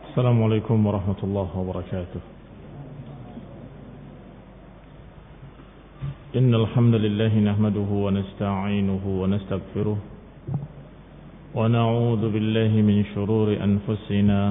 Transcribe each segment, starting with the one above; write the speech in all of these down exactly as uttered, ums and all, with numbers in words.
السلام عليكم ورحمة الله وبركاته. إن الحمد لله نحمده ونستعينه ونستغفره ونعوذ بالله من شرور أنفسنا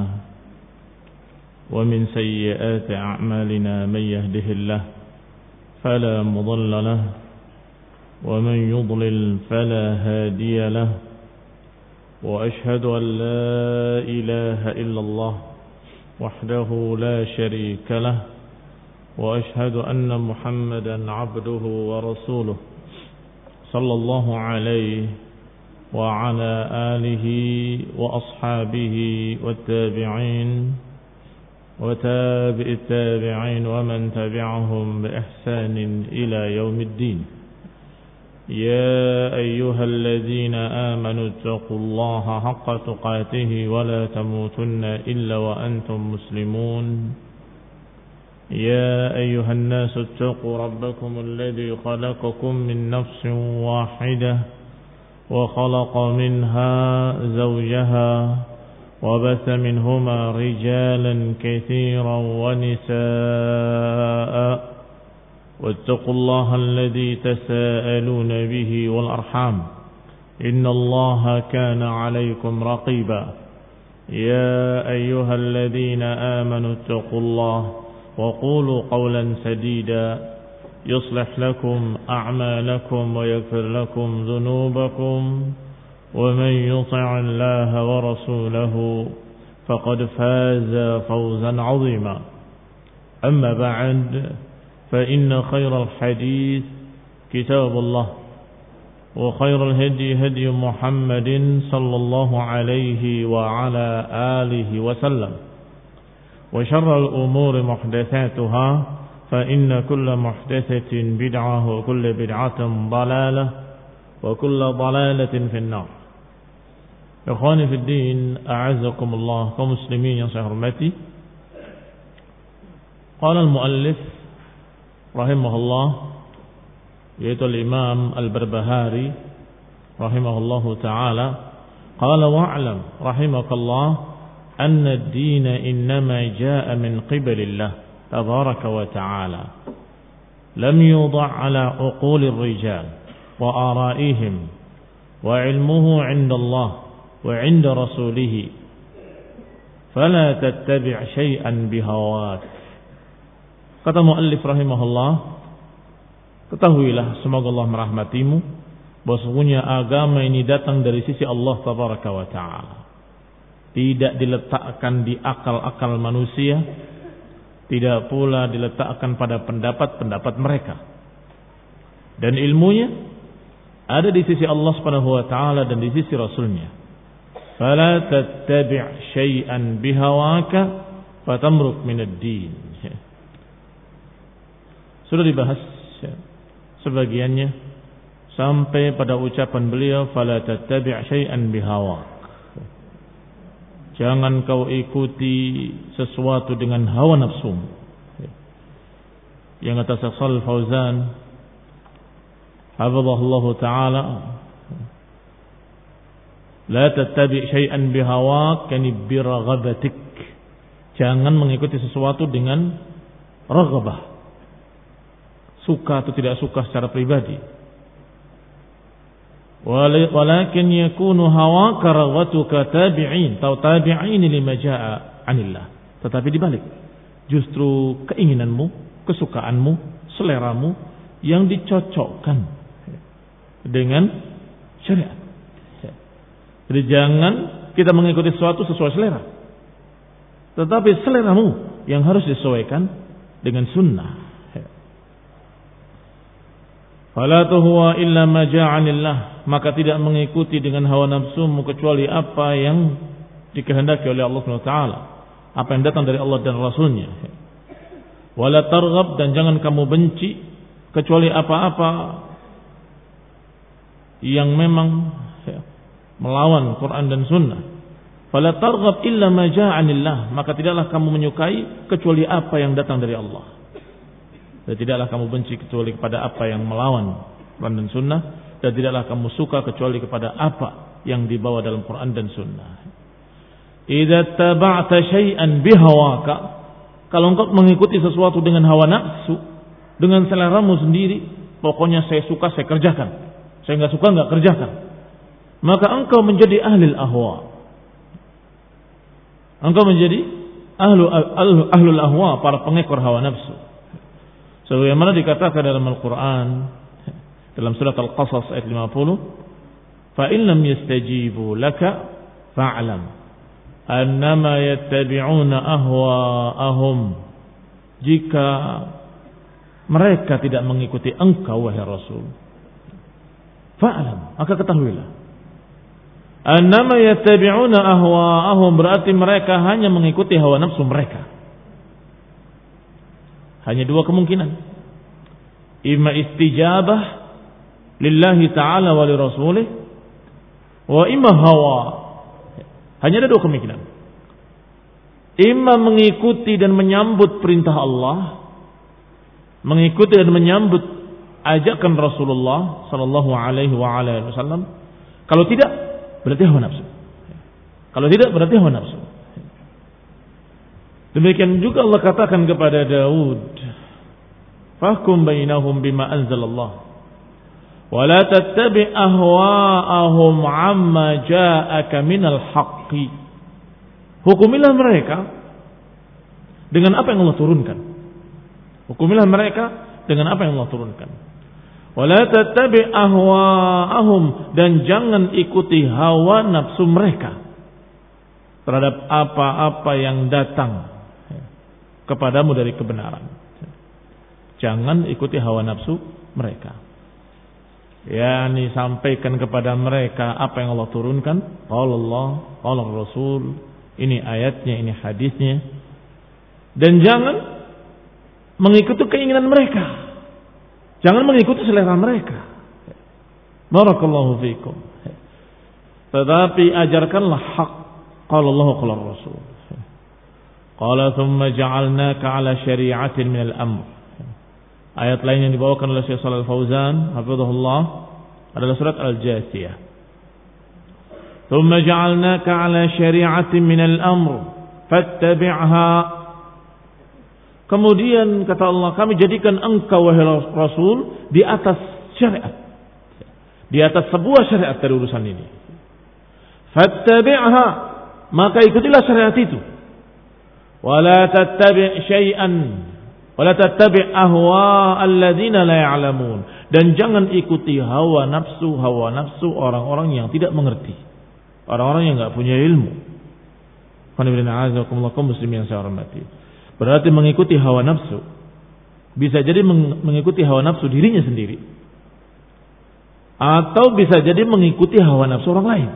ومن سيئات أعمالنا. من يهده الله فلا مضل له ومن يضلل فلا هادي له، وأشهد أن لا إله إلا الله وحده لا شريك له، وأشهد أن محمدا عبده ورسوله صلى الله عليه وعلى آله وأصحابه والتابعين وتابع التابعين ومن تبعهم بإحسان إلى يوم الدين. يا أيها الذين آمنوا اتقوا الله حق تقاته ولا تموتن إلا وأنتم مسلمون. يا أيها الناس اتقوا ربكم الذي خلقكم من نفس واحدة وخلق منها زوجها وبث منهما رجالا كثيرا ونساء، واتقوا الله الذي تساءلون به والأرحام إن الله كان عليكم رقيبا. يا أيها الذين آمنوا اتقوا الله وقولوا قولا سديدا يصلح لكم أعمالكم ويغفر لكم ذنوبكم، ومن يطع الله ورسوله فقد فاز فوزا عظيما. أما بعد، فإن خير الحديث كتاب الله، وخير الهدي هدي محمد صلى الله عليه وعلى آله وسلم، وشر الأمور محدثاتها، فإن كل محدثة بدعة وكل بدعة ضلالة وكل ضلالة في النار. إخواني في الدين، أعزكم الله كمسلمين yang saya hormati. قال المؤلف rahimahullah, yaitu al-Imam Al-Barbahari rahimahullahu ta'ala, qala wa'lam rahimakallah anna ad-din innama jaa'a min qibalillah tabaraka wa ta'ala, lam yudha' ala uquli ar-rijal wa ara'ihim, wa ilmuhu 'inda Allah wa 'inda rasulih, fala tattabi' shay'an bihawak. Kata muallif rahimahullah, ketahuilah, semoga Allah merahmatimu, bahwa sesungguhnya agama ini datang dari sisi Allah tabaraka wa ta'ala, tidak diletakkan di akal-akal manusia, tidak pula diletakkan pada pendapat-pendapat mereka, dan ilmunya ada di sisi Allah subhanahu wa ta'ala dan di sisi Rasulnya. Fala tattabi' syai'an bihawaka fatamruk minad din. Sudah dibahas ya, sebagiannya sampai pada ucapan beliau, fala tattabi' syai'an bihawak. Jangan kau ikuti sesuatu dengan hawa nafsumu. Yang kata Syekh Shalih Fauzan hafizahullah taala, la tattabi' syai'an bihawak yani biraghabatik. Jangan mengikuti sesuatu dengan raghabah, suka atau tidak suka secara pribadi. Walakin yakunu hawaka raghbatuka tabi'in atau tabi'in lima jaa'a 'anillah. Tetapi dibalik, justru keinginanmu, kesukaanmu, seleramu yang dicocokkan dengan syariat. Jadi jangan kita mengikuti sesuatu sesuai selera, tetapi seleramu yang harus disesuaikan dengan sunnah. Fala tuhwa illa ma ja'anillah, maka tidak mengikuti dengan hawa nafsumu kecuali apa yang dikehendaki oleh Allah Subhanahu wa taala, apa yang datang dari Allah dan Rasulnya. Wala targhab, dan jangan kamu benci kecuali apa-apa yang memang melawan Quran dan Sunnah. Fala targhab illa ma ja'anillah, maka tidaklah kamu menyukai kecuali apa yang datang dari Allah. Dan tidaklah kamu benci kecuali kepada apa yang melawan Quran dan Sunnah, dan tidaklah kamu suka kecuali kepada apa yang dibawa dalam Quran dan Sunnah. idza taba'ta syai'an bihawaka, kalau engkau mengikuti sesuatu dengan hawa nafsu, dengan seleramu sendiri, pokoknya saya suka saya kerjakan, saya enggak suka enggak kerjakan, maka engkau menjadi ahli ahwa. Engkau menjadi ahlu ahlu ahlul ahwa, para pengekor hawa nafsu. Sebagaimana dikatakan dalam Al-Qur'an dalam surat Al-Qasas ayat lima puluh, fa in lam yastajibu laka fa'lam annama yattabi'una ahwa'ahum. Jika mereka tidak mengikuti engkau wahai Rasul, fa'lam, maka ketahuilah, annama yattabi'una ahwa'ahum, berarti mereka hanya mengikuti hawa nafsu mereka. Hanya dua kemungkinan, imma istijabah lillahi ta'ala wa li rasulih, wa imma hawa. Hanya ada dua kemungkinan, imma mengikuti dan menyambut perintah Allah, mengikuti dan menyambut ajakan Rasulullah sallallahu alaihi wa alihi wasallam. Kalau tidak, berarti hawa nafsu. Kalau tidak, berarti hawa nafsu. Demikian juga Allah katakan kepada Daud, fahkum bainahum bima anzalallah wa la tattabi' ahwa'ahum 'amma ja'aka minal haqqi. Hukumilah mereka dengan apa yang Allah turunkan. Hukumilah mereka dengan apa yang Allah turunkan. Wa la tattabi' ahwa'ahum, dan jangan ikuti hawa nafsu mereka terhadap apa-apa yang datang kepadamu dari kebenaran. Jangan ikuti hawa nafsu mereka. Yani sampaikan kepada mereka apa yang Allah turunkan. Qala Allah, qala Rasul. Ini ayatnya, ini hadisnya. Dan jangan mengikuti keinginan mereka. Jangan mengikuti selera mereka. Barakallahu fiikum. Tetapi ajarkanlah hak. Qala Allah, qala Rasul. Qala thumma ja'alnaka 'ala syari'atin minal amr. Ayat lain yang dibawakan oleh Syekh Shalal Fauzan hafizahullah adalah surat Al-Jasiyah. Thumma ja'alnaka 'ala syari'atin minal amr fattabi'ha. Kemudian kata Allah, kami jadikan engkau wahai Rasul di atas syariat, di atas sebuah syariat dari urusan ini. Fattabi'ha, maka ikutilah syariat itu. Wala tattabi' syai'an wala tattabi' ahwa alladzina la ya'lamun, dan jangan ikuti hawa nafsu hawa nafsu orang-orang yang tidak mengerti, orang-orang yang enggak punya ilmu. Qanibina azakumullah kaum muslimin yang saya hormati. Berarti mengikuti hawa nafsu bisa jadi mengikuti hawa nafsu dirinya sendiri, atau bisa jadi mengikuti hawa nafsu orang lain.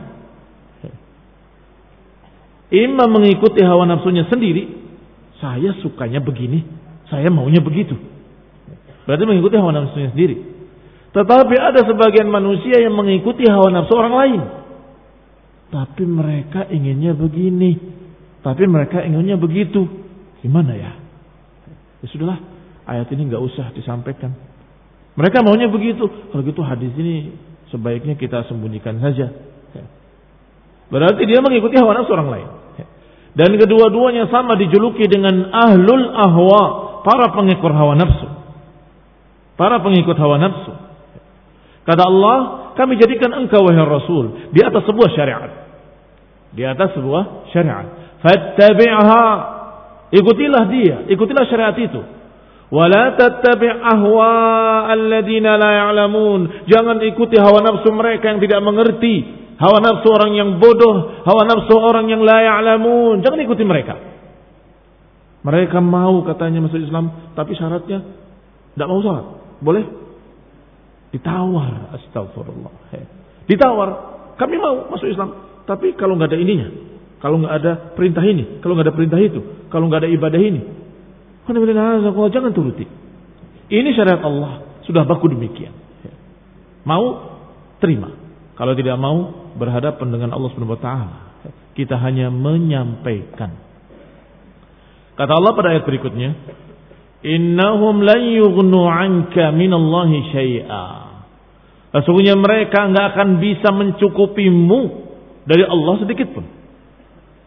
Imam mengikuti hawa nafsunya sendiri, saya sukanya begini, saya maunya begitu. Berarti mengikuti hawa nafsunya sendiri. Tetapi ada sebagian manusia yang mengikuti hawa nafsu orang lain. Tapi mereka inginnya begini, tapi mereka inginnya begitu. Gimana ya? Ya sudahlah, ayat ini nggak usah disampaikan. Mereka maunya begitu. Kalau gitu hadis ini sebaiknya kita sembunyikan saja. Berarti dia mengikuti hawa nafsu orang lain. Dan kedua-duanya sama dijuluki dengan ahlul ahwa, para pengikut hawa nafsu. Para pengikut hawa nafsu. Kata Allah, kami jadikan engkau wahai Rasul di atas sebuah syariat. Di atas sebuah syariat. Fattabi'ha, ikutilah dia, ikutilah syariat itu. Wala tattabi' ahwa alladzina la ya'lamun, jangan ikuti hawa nafsu mereka yang tidak mengerti. Hawa nafsu orang yang bodoh, hawa nafsu orang yang la ya'lamun, jangan ikuti mereka. Mereka mau katanya masuk Islam, tapi syaratnya tidak mau salat. Boleh? Ditawar, astagfirullah. Ditawar, kami mau masuk Islam, tapi kalau nggak ada ininya, kalau nggak ada perintah ini, kalau nggak ada perintah itu, kalau nggak ada ibadah ini, jangan turuti. Ini syariat Allah, sudah baku demikian. Mau, terima. Kalau tidak mau, berhadapan dengan Allah Subhanahu wa taala. Kita hanya menyampaikan. Kata Allah pada ayat berikutnya, innahum lan yughnu 'anka minallahi syai'a. Sesungguhnya mereka enggak akan bisa mencukupimu dari Allah sedikit pun.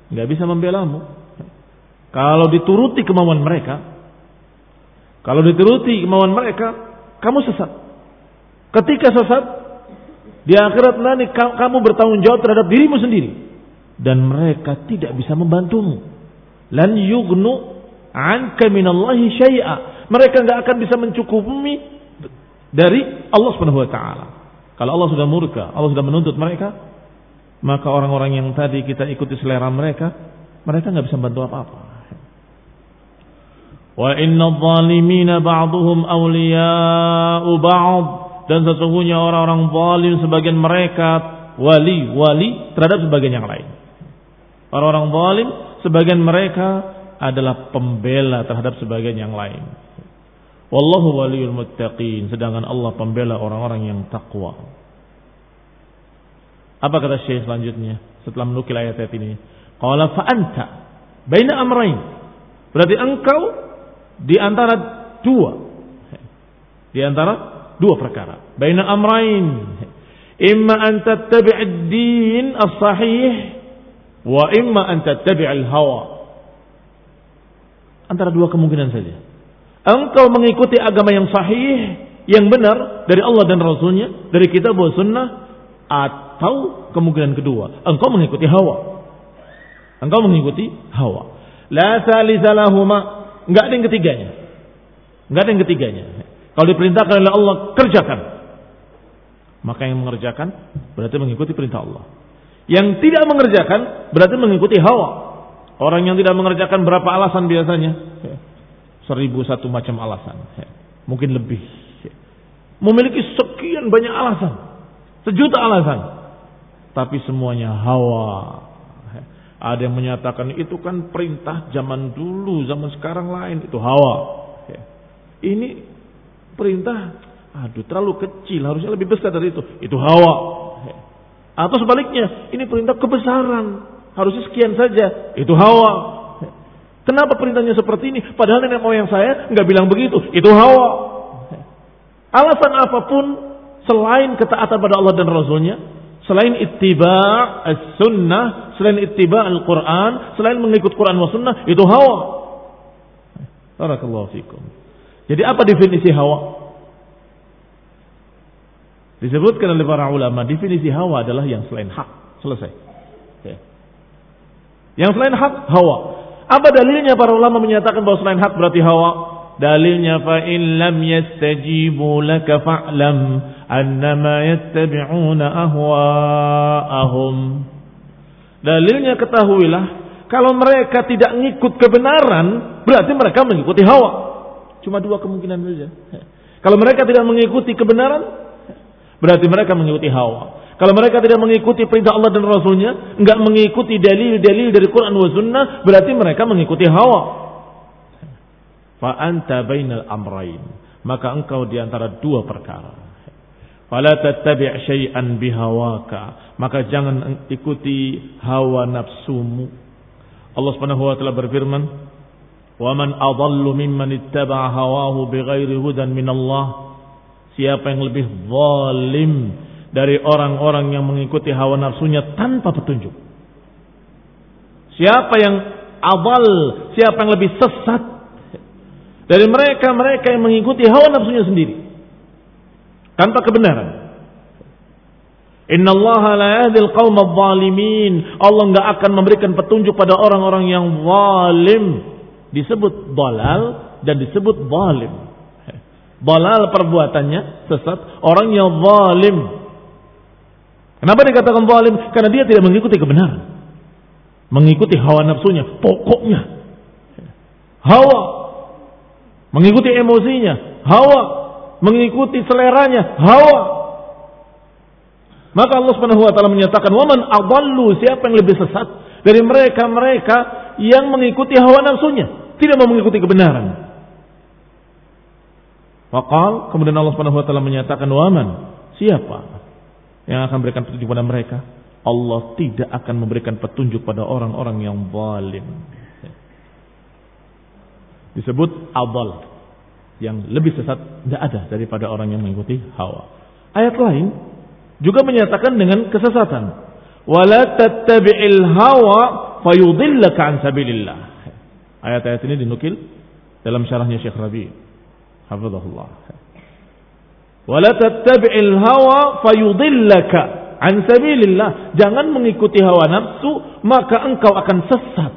nggak bisa membelamu. Kalau dituruti kemauan mereka, kalau dituruti kemauan mereka, kamu sesat. Ketika sesat, di akhirat nanti kamu bertanggung jawab terhadap dirimu sendiri, dan mereka tidak bisa membantumu. Lan yughnu anka minallahi syai'a. Mereka nggak akan bisa mencukupi dari Allah Subhanahu wa taala. Kalau Allah sudah murka, Allah sudah menuntut mereka, maka orang-orang yang tadi kita ikuti selera mereka, mereka nggak bisa bantu apa-apa. Wa inna adh-dhalimina ba'dhum awliya'u ba'd. Dan sesungguhnya orang-orang zalim sebagian mereka wali-wali terhadap sebagian yang lain. Orang-orang zalim sebagian mereka adalah pembela terhadap sebagian yang lain. Wallahu waliyul muttaqin, sedangkan Allah pembela orang-orang yang takwa. Apa kata Syekh selanjutnya setelah menukil ayat-ayat ini? Qala fa anta baina amrayn. Berarti engkau di antara dua. Di antara dua perkara. Baina amrayn. Imma an tattabi' ad-din as-sahih wa imma an tattabi' al-hawa. Antara dua kemungkinan saja. Engkau mengikuti agama yang sahih, yang benar dari Allah dan Rasulnya, dari kitab wa sunnah, atau kemungkinan kedua, engkau mengikuti hawa. Engkau mengikuti hawa. La salisa lahuma, enggak ada yang ketiganya. Enggak ada yang ketiganya. Kalau diperintahkan oleh Allah, kerjakan. Maka yang mengerjakan berarti mengikuti perintah Allah. Yang tidak mengerjakan berarti mengikuti hawa. Orang yang tidak mengerjakan berapa alasan biasanya? Seribu satu macam alasan. Mungkin lebih. Memiliki sekian banyak alasan. Sejuta alasan. Tapi semuanya hawa. Ada yang menyatakan itu kan perintah zaman dulu, zaman sekarang lain. Itu hawa. Ini perintah, aduh terlalu kecil, harusnya lebih besar dari itu. Itu hawa. Atau sebaliknya, ini perintah kebesaran. Harusnya sekian saja. Itu hawa. Kenapa perintahnya seperti ini? Padahal nenek moyang saya nggak bilang begitu. Itu hawa. Alasan apapun selain ketaatan pada Allah dan Rasulnya, selain ittiba' as-sunnah, selain ittiba' al-Quran, selain mengikut Quran wa sunnah, itu hawa. Barakallahu fikum. Jadi apa definisi hawa? Disebutkan oleh para ulama, definisi hawa adalah yang selain hak. Selesai. Yang selain hak, hawa. Apa dalilnya para ulama menyatakan bahwa selain hak berarti hawa? Dalilnya fa in lam yastajibu laka fa'lam annama yattabi'una ahwa'ahum. Dalilnya ketahuilah, kalau mereka tidak ngikut kebenaran, berarti mereka mengikuti hawa. Cuma dua kemungkinan saja. Kalau mereka tidak mengikuti kebenaran, berarti mereka mengikuti hawa. Kalau mereka tidak mengikuti perintah Allah dan Rasulnya, enggak mengikuti dalil-dalil dari Quran wa sunnah, berarti mereka mengikuti hawa. Fa anta bainal amrayn, maka engkau di antara dua perkara. Fala tattabi' syai'an bihawaka, maka jangan ikuti hawa nafsumu. Allah Subhanahu wa taala berfirman, "Wa man adallu mimman ittaba'a hawahu bighairi hudan min Allah." Siapa yang lebih zalim dari orang-orang yang mengikuti hawa nafsunya tanpa petunjuk? Siapa yang adal, siapa yang lebih sesat dari mereka-mereka yang mengikuti hawa nafsunya sendiri tanpa kebenaran? Innallaha la yahdil qaumadh dhalimin. Allah enggak akan memberikan petunjuk pada orang-orang yang zalim. Disebut dalal dan disebut zalim. Dalal perbuatannya sesat, orang yang zalim. Kenapa dikatakan zalim? Karena dia tidak mengikuti kebenaran. Mengikuti hawa nafsunya, pokoknya hawa. Mengikuti emosinya, hawa. Mengikuti seleranya, hawa. Maka Allah Subhanahu wa taala menyatakan, "Wa man adallu," siapa yang lebih sesat dari mereka-mereka yang mengikuti hawa nafsunya, tidak mau mengikuti kebenaran. Waqal, kemudian Allah Subhanahu wa taala menyatakan, "Wa man," siapa yang akan memberikan petunjuk pada mereka? Allah tidak akan memberikan petunjuk pada orang-orang yang zalim. Disebut adal, yang lebih sesat tidak ada daripada orang yang mengikuti hawa. Ayat lain juga menyatakan dengan kesesatan. Wala tattabi'il hawa fayudillaka an sabilillah. Ayat-ayat ini dinukil dalam syarahnya Syekh Rabi' hafizahullah. Wala tattabi'il hawa fayudillaka an sabilillah. Jangan mengikuti hawa nafsu maka engkau akan sesat.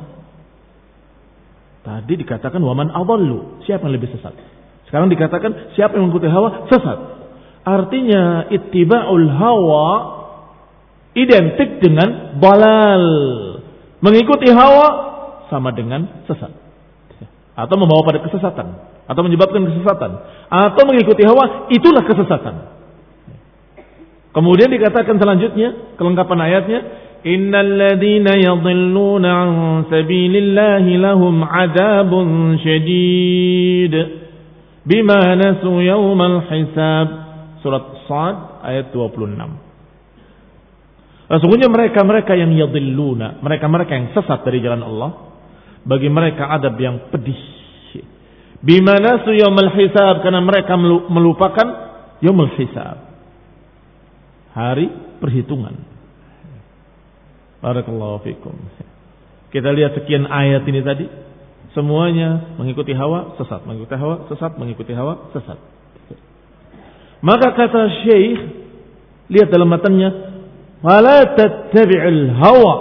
Tadi dikatakan waman adallu, siapa yang lebih sesat? Sekarang dikatakan siapa yang mengikuti hawa sesat. Artinya ittiba'ul hawa identik dengan balal. Mengikuti hawa sama dengan sesat. Atau membawa pada kesesatan, atau menyebabkan kesesatan, atau mengikuti hawa itulah kesesatan. Kemudian dikatakan selanjutnya kelengkapan ayatnya, innal ladzina yadhilluna 'an sabilillahi lahum 'adzabun syadid bima nasu yaumal hisab. Surat Shad ayat dua puluh enam. Sesungguhnya mereka-mereka yang yadhilluna, mereka-mereka yang sesat dari jalan Allah, bagi mereka adab yang pedih. Bima nasu yaumal hisab, karena mereka melupakan yaumul hisab, hari perhitungan. Barakallahu fikum. Kita lihat sekian ayat ini tadi, semuanya mengikuti hawa sesat, mengikuti hawa sesat, mengikuti hawa sesat. Maka kata Syekh, lihat dalam matanya, wala tattabi'il hawa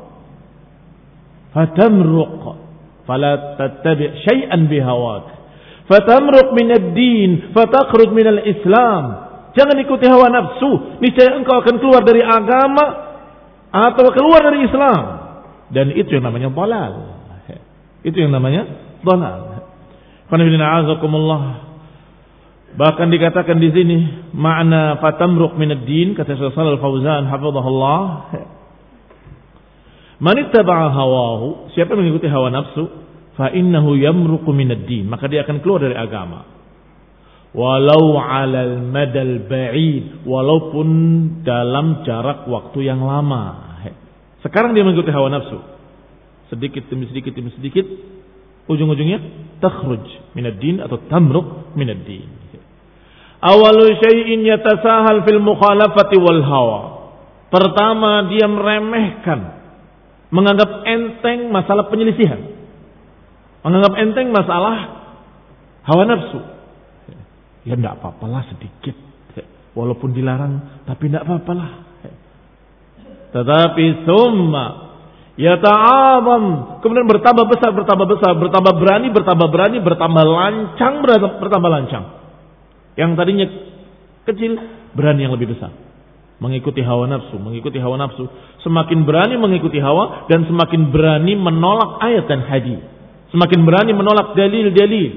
fatamruq, fala tattabi' syai'an bihawak fatamruq min ad-din fataqrud min al-islam. Jangan ikuti hawa nafsu, niscaya engkau akan keluar dari agama atau keluar dari Islam, dan itu yang namanya dhalal. Itu yang namanya dhalal. Bahkan dikatakan di sini makna fatamruq min ad-din, kata Syekh Shalal Al-Fauzan hafizahullah, man ittaba'a hawahu, siapa yang mengikuti hawa nafsu, fa innahu yamruqu min ad-din, maka dia akan keluar dari agama. Walau 'alal madal ba'id, walaupun dalam jarak waktu yang lama. Sekarang dia mengikuti hawa nafsu, sedikit demi sedikit demi sedikit, ujung-ujungnya takhruj min ad-din atau tamruq min ad-din. Awalu syai'in yatasahal fil mukhalafati wal hawa. Pertama, dia meremehkan, menganggap enteng masalah penyelisihan, menganggap enteng masalah hawa nafsu. Ya enggak apa-apalah sedikit, walaupun dilarang, tapi enggak apa-apalah. Tetapi summa yata'azam, kemudian bertambah besar, bertambah besar, bertambah berani, bertambah berani, bertambah lancang, bertambah lancang. Yang tadinya kecil, berani yang lebih besar. Mengikuti hawa nafsu, mengikuti hawa nafsu. Semakin berani mengikuti hawa, dan semakin berani menolak ayat dan hadis. Semakin berani menolak dalil-dalil.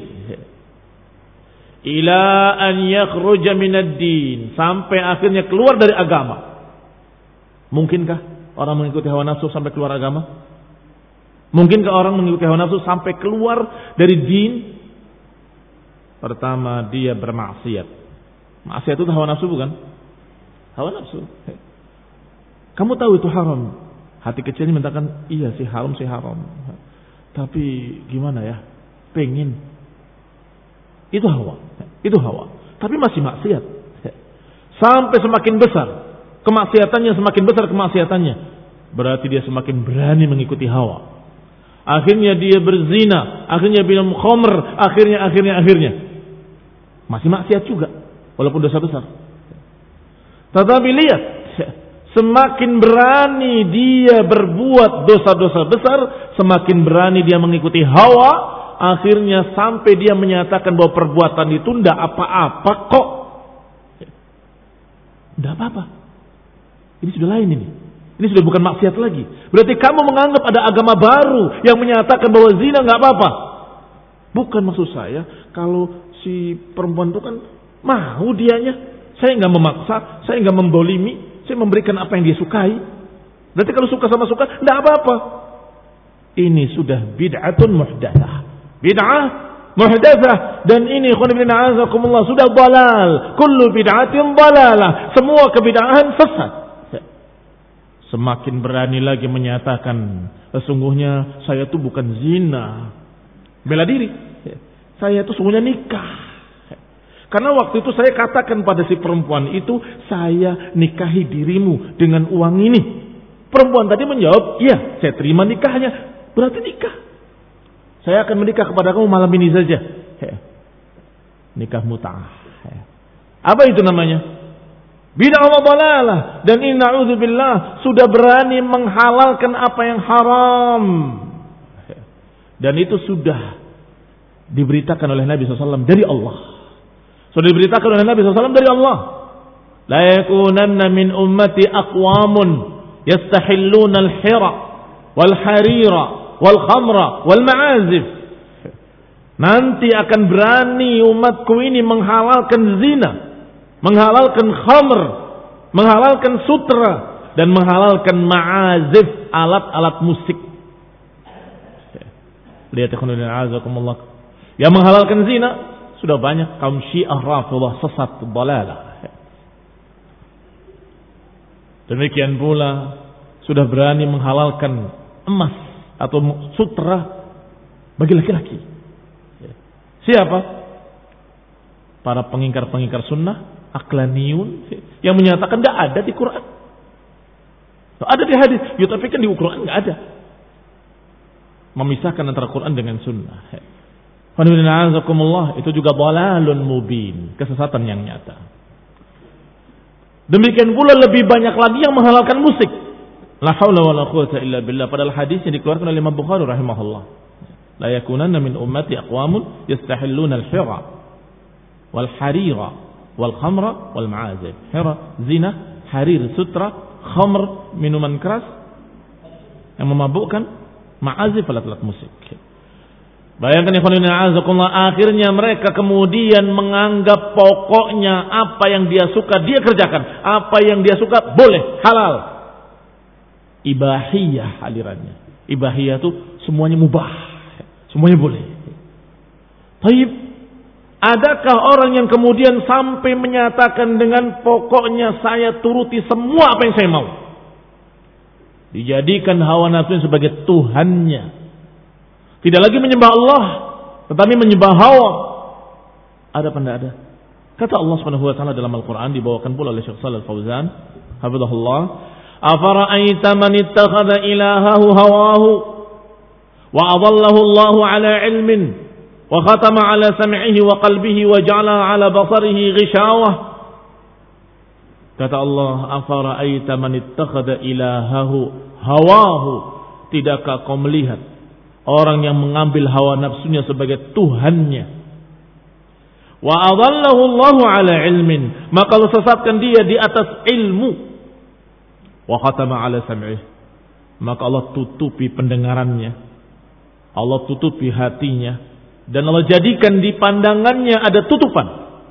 Ila an yakhruja minad din, sampai akhirnya keluar dari agama. Mungkinkah orang mengikuti hawa nafsu sampai keluar agama? Mungkinkah orang mengikuti hawa nafsu sampai keluar dari din? Pertama, dia bermaksiat. Maksiat itu hawa nafsu bukan? Hawa nafsu. Kamu tahu itu haram. Hati kecil ini mengatakan, iya sih haram sih haram. Tapi gimana ya? Pengen. Itu hawa. Itu hawa. Tapi masih maksiat. Sampai semakin besar kemaksiatannya, semakin besar kemaksiatannya, berarti dia semakin berani mengikuti hawa. Akhirnya dia berzina, akhirnya minum khamr, akhirnya akhirnya akhirnya masih maksiat juga, walaupun dosa besar. Tetapi lihat, semakin berani dia berbuat dosa-dosa besar, semakin berani dia mengikuti hawa, akhirnya sampai dia menyatakan bahwa perbuatan itu tidak apa-apa kok. Tidak apa-apa. Ini sudah lain ini. Ini sudah bukan maksiat lagi. Berarti kamu menganggap ada agama baru yang menyatakan bahwa zina nggak apa-apa. Bukan maksud saya, kalau si perempuan itu kan mau dianya, saya nggak memaksa, saya nggak membolimi, saya memberikan apa yang dia sukai. Berarti kalau suka sama suka, nggak apa-apa. Ini sudah bid'atun muhdatsah. Bid'ah muhdatsah, dan ini khonibina azakumullah sudah dalal. Kullu bid'atin dalalah. Semua kebid'ahan sesat. Semakin berani lagi menyatakan, sesungguhnya saya itu bukan zina. Bela diri. Saya itu sesungguhnya nikah. Karena waktu itu saya katakan pada si perempuan itu, saya nikahi dirimu dengan uang ini. Perempuan tadi menjawab, iya, saya terima nikahnya. Berarti nikah. Saya akan menikah kepada kamu malam ini saja. Nikah mut'ah. Apa itu namanya? Bid'ah wa dhalalah. Dan inna na'udzubillah sudah berani menghalalkan apa yang haram. Dan itu sudah diberitakan oleh Nabi shallallahu alaihi wasallam dari Allah. Sudah diberitakan oleh Nabi shallallahu alaihi wasallam dari Allah. La yakunanna min ummati aqwamun yastahilluna al-hira wal harira wal khamra wal ma'azif. Nanti akan berani umatku ini menghalalkan zina, menghalalkan khamr, menghalalkan sutra, dan menghalalkan ma'azif, alat-alat musik. Lihat ikhwanuddin a'azakumullah. Yang menghalalkan zina sudah banyak kaum Syiah Rafidhah sesat dhalalah. Demikian pula sudah berani menghalalkan emas atau sutra bagi laki-laki. Siapa? Para pengingkar-pengingkar sunnah, aqlaniyun, yang menyatakan tidak ada di Quran. Ada di hadis, ya tapi kan di Quran nggak ada. Memisahkan antara Quran dengan sunnah. Itu juga dhalalun mubin, kesesatan yang nyata. Demikian pula lebih banyak lagi yang menghalalkan musik. La haula wala quwwata illa billah. Padahal hadis yang dikeluarkan oleh Imam Bukhari rahimahullah. La yakunanna min ummati aqwamun yastahilluna al-hira wal harira wal khamra wal ma'azif. Hira, zina, harir, sutra, khamr, minuman keras yang memabukkan, ma'azif, alat-alat musik. Bayangkan ya khonina azakumullah, akhirnya mereka kemudian menganggap pokoknya apa yang dia suka dia kerjakan, apa yang dia suka boleh, halal. Ibahiyah alirannya. Ibahiyah itu semuanya mubah, semuanya boleh. Taib, adakah orang yang kemudian sampai menyatakan dengan pokoknya saya turuti semua apa yang saya mau? Dijadikan hawa nafsu sebagai Tuhannya. Tidak lagi menyembah Allah, tetapi menyembah hawa. Ada apa tidak ada? Kata Allah Subhanahu wa taala dalam Al-Qur'an, dibawakan pula oleh Syekh Shalal Fauzan, hafizahullah, "Afara'aita man ittakhadha ilahahu hawahu wa adallahu Allahu 'ala 'ilmin wa khatama 'ala sam'ihi wa qalbihi wa ja'ala 'ala basarihi ghishawah." Kata Allah, "Afara'aita man ittakhadha ilahahu hawahu." Tidakkah kau melihat orang yang mengambil hawa nafsunya sebagai Tuhannya? Wa adallahu Allahu 'ala 'ilmin, maka Allah sesatkan dia di atas ilmu. Wa khatama 'ala sam'ih, maka Allah tutupi pendengarannya, Allah tutupi hatinya, dan Allah jadikan di pandangannya ada tutupan.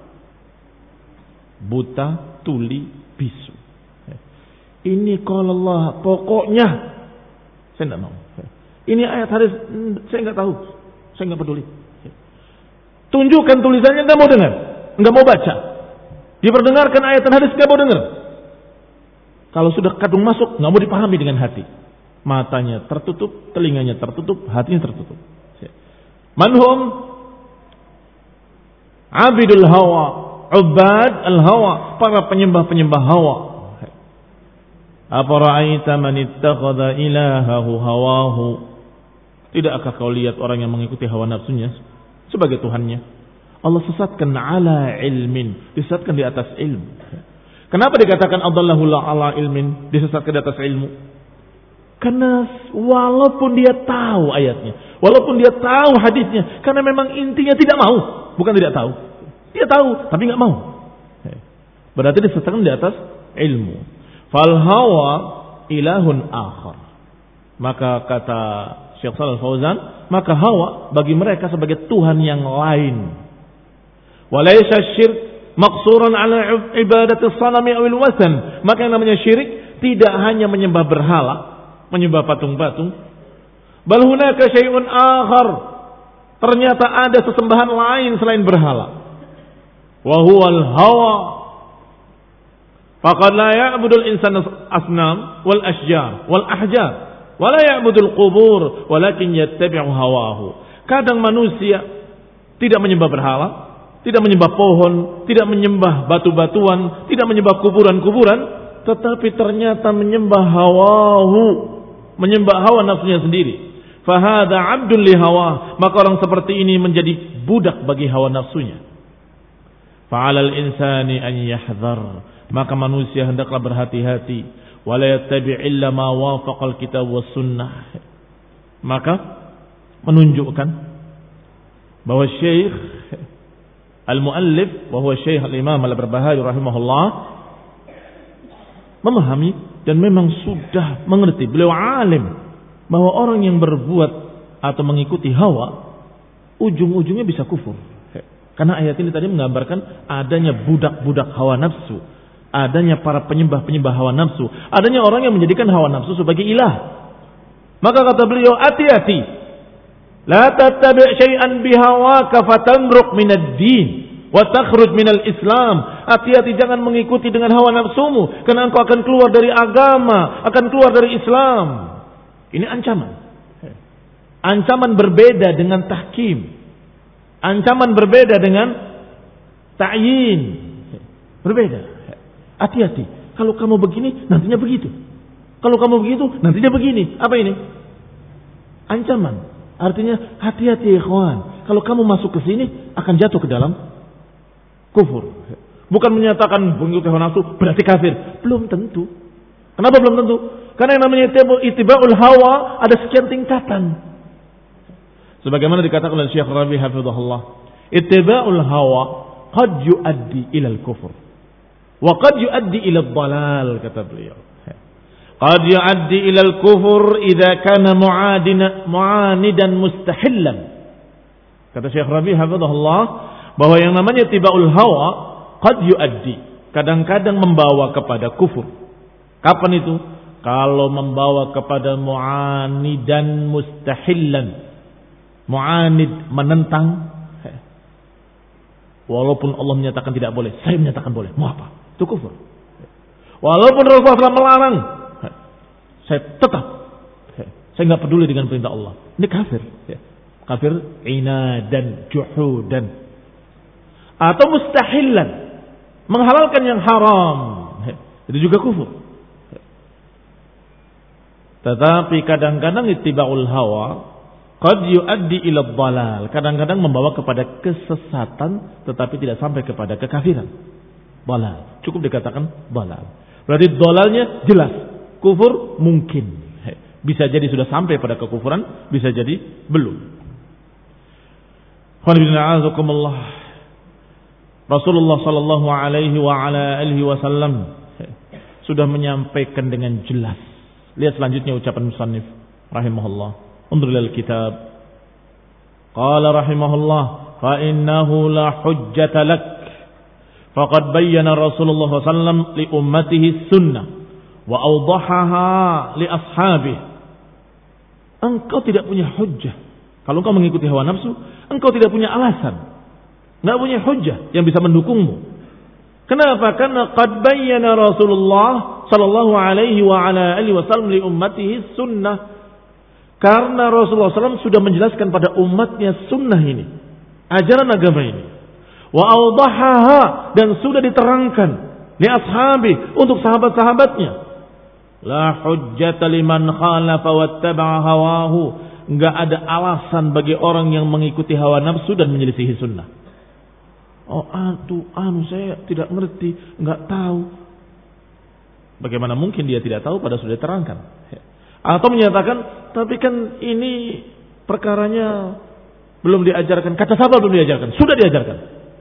Buta, tuli, bisu. Ini kalau Allah pokoknya saya tidak mau. Ini ayat hadis saya nggak tahu, saya nggak peduli. Tunjukkan tulisannya, nggak mau dengar, nggak mau baca. Diperdengarkan ayat dan hadis, nggak mau dengar. Kalau sudah kadung masuk, nggak mau dipahami dengan hati. Matanya tertutup, telinganya tertutup, hatinya tertutup. Manhum abidul hawa, ubad al hawa, para penyembah-penyembah hawa. Afara'aita man ittakhadha ilahahu hawahu. Tidakkah kau lihat orang yang mengikuti hawa nafsunya sebagai Tuhannya? Allah sesatkan ala ilmin, disesatkan di atas ilmu. Kenapa dikatakan adallahu ala ilmin, disesatkan di atas ilmu? Karena walaupun dia tahu ayatnya, walaupun dia tahu hadisnya, karena memang intinya tidak mau, bukan tidak tahu. Dia tahu tapi nggak mau. Berarti disesatkan di atas ilmu. Fal hawa ilahun akhar. Maka kata Syekh Shalal Fauzan, maka hawa bagi mereka sebagai Tuhan yang lain. Walaysa syirk maqsuran ala ibadati as-sanami awil wasan. Maka yang namanya syirik tidak hanya menyembah berhala, menyembah patung-patung. Bal hunaka syai'un akhar. Ternyata ada sesembahan lain selain berhala. Wa huwal hawa. Faqad la ya'budul insanu asnam wal asjar wal ahjar wa la ya'budul qubur walakin yattabi'u hawahu. Kadang manusia tidak menyembah berhala, tidak menyembah pohon, tidak menyembah batu-batuan, tidak menyembah kuburan-kuburan, tetapi ternyata menyembah hawahu, menyembah hawa nafsunya sendiri. Fahada abdun li hawa, maka orang seperti ini menjadi budak bagi hawa nafsunya. Fa'alal insani an yahdhar, maka manusia hendaklah berhati-hati, wala yattabi' illa ma wafaqal kitab was sunnah. Maka menunjukkan bahwa Syekh Al-Muallif wa huwa Syekh Al-Imam Al-Barbahari rahimahullah memahami dan memang sudah mengerti, beliau alim bahwa orang yang berbuat atau mengikuti hawa ujung-ujungnya bisa kufur. Karena ayat ini tadi menggambarkan adanya budak-budak hawa nafsu, adanya para penyembah-penyembah hawa nafsu, adanya orang yang menjadikan hawa nafsu sebagai ilah. Maka kata beliau, hati-hati, la tattabi' syai'an bihawaka fatamruq minad din wa takhruj minal Islam. Hati-hati, jangan mengikuti dengan hawa nafsumu, karena engkau akan keluar dari agama, akan keluar dari Islam. Ini ancaman. Ancaman berbeda dengan tahkim. Ancaman berbeda dengan ta'yin. Berbeda. Hati-hati. Kalau kamu begini, nantinya begitu. Kalau kamu begitu, nantinya begini. Apa ini? Ancaman. Artinya hati-hati ikhwan. Kalau kamu masuk ke sini, akan jatuh ke dalam kufur. Bukan menyatakan mengikuti hawa nafsu berarti kafir. Belum tentu. Kenapa belum tentu? Karena yang namanya ittiba'ul hawa ada sekian tingkatan. Sebagaimana dikatakan oleh Syekh Rabi hafizahullah, ittiba'ul hawa qad yuaddi ila al-kufr wa qad yuaddi ila ad-dhalal, kata beliau. Qad yuaddi ila al-kufr idza kana mu'adina mu'anidan mustahillan. Kata Syekh Rabi hafizahullah bahwa yang namanya ittiba'ul hawa qad yuaddi, kadang-kadang membawa kepada kufur. Kapan itu? Kalau membawa kepada mu'anidan mustahillan. Mu'anid, menentang. Walaupun Allah menyatakan tidak boleh, saya menyatakan boleh. Mau apa? Itu kufur. Walaupun Rasulullah shallallahu alaihi wasallam melarang, saya tetap. Saya nggak peduli dengan perintah Allah. Ini kafir. Kafir inadan, juhudan. Atau mustahilan, menghalalkan yang haram. Itu juga kufur. Tetapi kadang-kadang ittiba'ul hawa qad yuaddi ila dhalal, kadang-kadang membawa kepada kesesatan tetapi tidak sampai kepada kekafiran. Dhalal, cukup dikatakan dhalal. Berarti dhalalnya jelas, kufur mungkin. Bisa jadi sudah sampai pada kekufuran, bisa jadi belum. Rasulullah sallallahu alaihi wa ala alihi wasallam sudah menyampaikan dengan jelas. Lihat selanjutnya ucapan musannif rahimahullah. Unzur ilal kitab. Qala rahimahullah, fa innahu la hujjata lak. Faqad bayyana Rasulullah sallallahu alaihi wasallam li ummatihi sunnah wa awdahaha li ashabihi. Engkau tidak punya hujjah. Kalau engkau mengikuti hawa nafsu, engkau tidak punya alasan. Enggak punya hujjah yang bisa mendukungmu. Kenapa? Karena qad bayyana Rasulullah sallallahu alaihi wa ala alihi wasallam li ummatihi sunnah. Karena Rasulullah sallallahu alaihi wasallam sudah menjelaskan pada umatnya sunnah ini, ajaran agama ini. Wa awdahaha, dan sudah diterangkan li ashabi, untuk sahabat-sahabatnya. La hujjata liman khalafa wattaba'a hawahu. Enggak ada alasan bagi orang yang mengikuti hawa nafsu dan menyelisihi sunnah. Oh, anu, anu saya tidak ngerti, enggak tahu. Bagaimana mungkin dia tidak tahu pada sudah diterangkan? Atau menyatakan, tapi kan ini perkaranya belum diajarkan. Kata siapa belum diajarkan? Sudah diajarkan.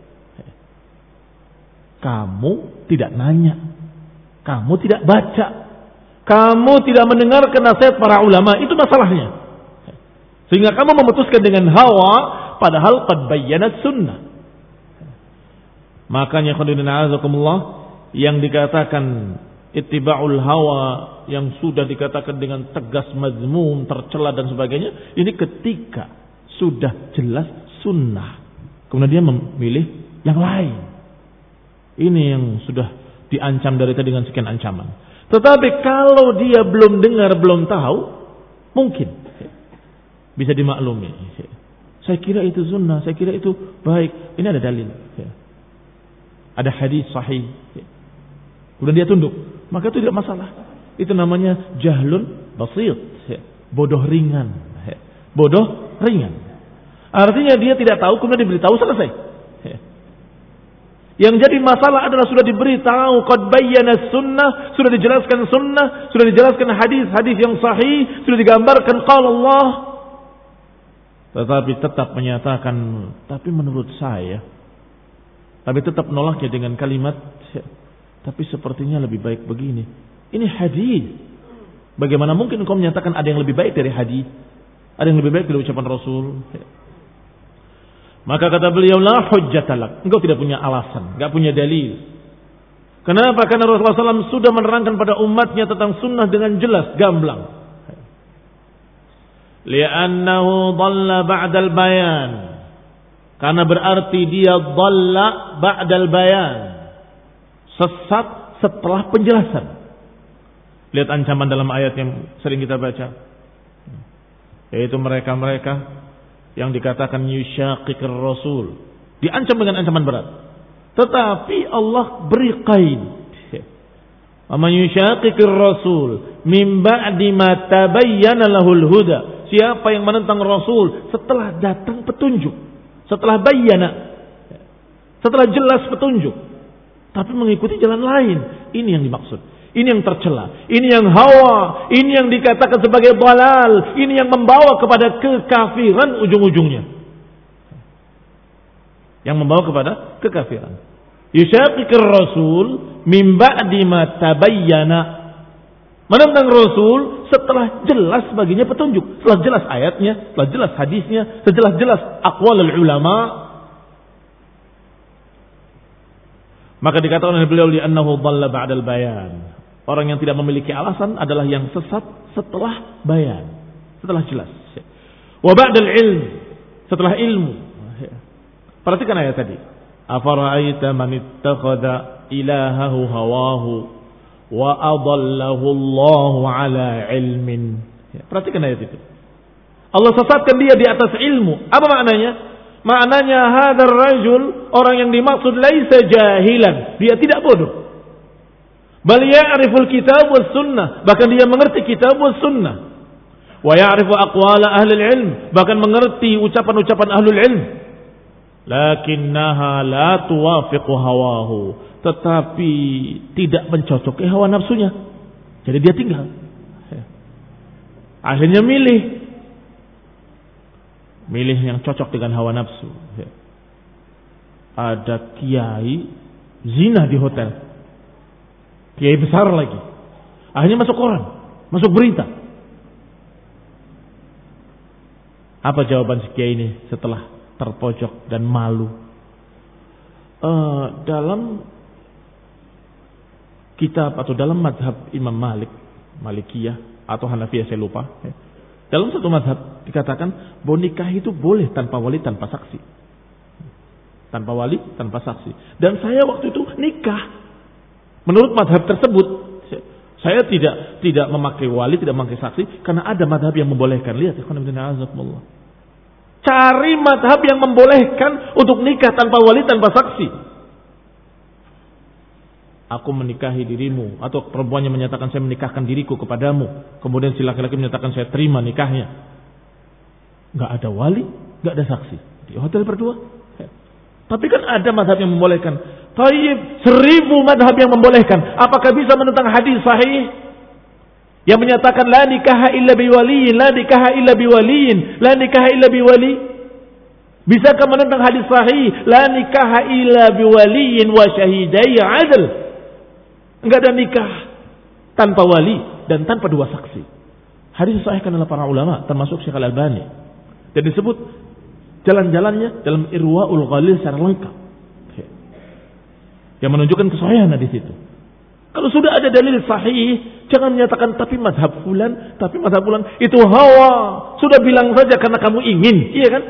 Kamu tidak nanya, kamu tidak baca, kamu tidak mendengarkan nasihat para ulama, itu masalahnya. Sehingga kamu memutuskan dengan hawa, padahal qad bayyanat sunnah. Makanya khairuddin a'azakumullah, yang dikatakan ittiba'ul hawa, yang sudah dikatakan dengan tegas mazmum, tercela dan sebagainya, ini ketika sudah jelas sunnah, kemudian dia memilih yang lain. Ini yang sudah diancam dari tadi dengan sekian ancaman. Tetapi kalau dia belum dengar, belum tahu, mungkin bisa dimaklumi. Saya kira itu sunnah, saya kira itu baik. Ini ada dalil. Ada hadis sahih. Kemudian dia tunduk. maka itu tidak masalah. Itu namanya jahlun basit, bodoh ringan. Bodoh ringan. Artinya dia tidak tahu, kemudian diberitahu, selesai. Yang jadi masalah adalah sudah diberitahu, qad bayyana sunnah, sudah dijelaskan sunnah, sudah dijelaskan hadis-hadis yang sahih, sudah digambarkan qala Allah. Tetapi tetap menyatakan, tapi menurut saya, tapi tetap menolaknya dengan kalimat, tapi sepertinya lebih baik begini. Ini hadis. Bagaimana mungkin engkau menyatakan ada yang lebih baik dari hadis? Ada yang lebih baik dari ucapan Rasul? Maka kata beliau, la hujjatalak. Engkau tidak punya alasan, enggak punya dalil. Kenapa? Karena Rasulullah shallallahu alaihi wasallam sudah menerangkan pada umatnya tentang sunnah dengan jelas, gamblang. Li'annahu dhalla ba'dal bayan. Karena berarti dia dhalla ba'dal bayan. Sesat setelah penjelasan. Lihat ancaman dalam ayat yang sering kita baca. Yaitu mereka-mereka yang dikatakan yushaqiqir rasul. Diancam dengan ancaman berat. Tetapi Allah beri qaid. Aman yushaqiqir rasul min ba'di ma tabayyana lahul huda. Siapa yang menentang Rasul setelah datang petunjuk, setelah bayyana, setelah jelas petunjuk, tapi mengikuti jalan lain, ini yang dimaksud. Ini yang tercela, ini yang hawa, ini yang dikatakan sebagai dalal, ini yang membawa kepada kekafiran ujung-ujungnya. Yang membawa kepada kekafiran. Yushaqiqir rasul min ba'di ma tabayyana. Menentang Rasul setelah jelas baginya petunjuk, setelah jelas ayatnya, setelah jelas hadisnya, setelah jelas aqwalul ulama. Maka dikatakan oleh beliau li'annahu dhalla ba'dal bayan. Orang yang tidak memiliki alasan adalah yang sesat setelah bayan, setelah jelas. Wa ba'dal ilm, setelah ilmu. Perhatikan ayat tadi. Afara'aita man ittakhadha ilahahu hawahu wa adallahu Allahu ala ilmin. Perhatikan ayat itu. Allah sesatkan dia di atas ilmu. Apa maknanya? Maknanya hadzal rajul, orang yang dimaksud laisa jahilan, dia tidak bodoh. Bal ya'riful kitab was sunnah, bahkan dia mengerti kitab was sunnah. Wa ya'rifu aqwala ahli ilm, bahkan mengerti ucapan-ucapan ahlul ilm. Lakinnaha la tuwafiqu hawahu, tetapi tidak mencocoki hawa nafsunya. Jadi dia tinggal. Akhirnya milih. Milih yang cocok dengan hawa nafsu. Ada kiai zina di hotel. Kiai besar lagi. Akhirnya masuk koran, masuk berita. Apa jawaban si kiai ini setelah terpojok dan malu? Uh, dalam kitab atau dalam madhab Imam Malik, Malikiyah atau Hanafiyah saya lupa. Dalam satu madhab dikatakan bahwa nikah itu boleh tanpa wali, tanpa saksi. Tanpa wali, tanpa saksi. Dan saya waktu itu nikah. Menurut madhab tersebut, saya tidak tidak memakai wali, tidak memakai saksi, karena ada madhab yang membolehkan. Lihat, azakumullah. Cari madhab yang membolehkan untuk nikah tanpa wali, tanpa saksi. Aku menikahi dirimu, atau perempuannya menyatakan saya menikahkan diriku kepadamu, kemudian si laki-laki menyatakan saya terima nikahnya. Gak ada wali, gak ada saksi, di hotel berdua. Tapi kan ada madhab yang membolehkan. Taib, seribu madhab yang membolehkan. Apakah bisa menentang hadis sahih yang menyatakan la nikaha illa biwaliyin, la nikaha illa biwaliyin, la nikaha illa biwali? Bisakah menentang hadis sahih la nikaha illa biwaliyin wa syahidai adl? Enggak ada nikah tanpa wali dan tanpa dua saksi. Hadis disahihkan oleh para ulama termasuk Syekh Al-Albani. Dan disebut jalan-jalannya dalam Irwaul Ghalil secara lengkap. Yang menunjukkan kesahihan hadis itu. Kalau sudah ada dalil sahih, jangan menyatakan tapi mazhab fulan, tapi mazhab fulan itu hawa. Sudah bilang saja karena kamu ingin, iya kan?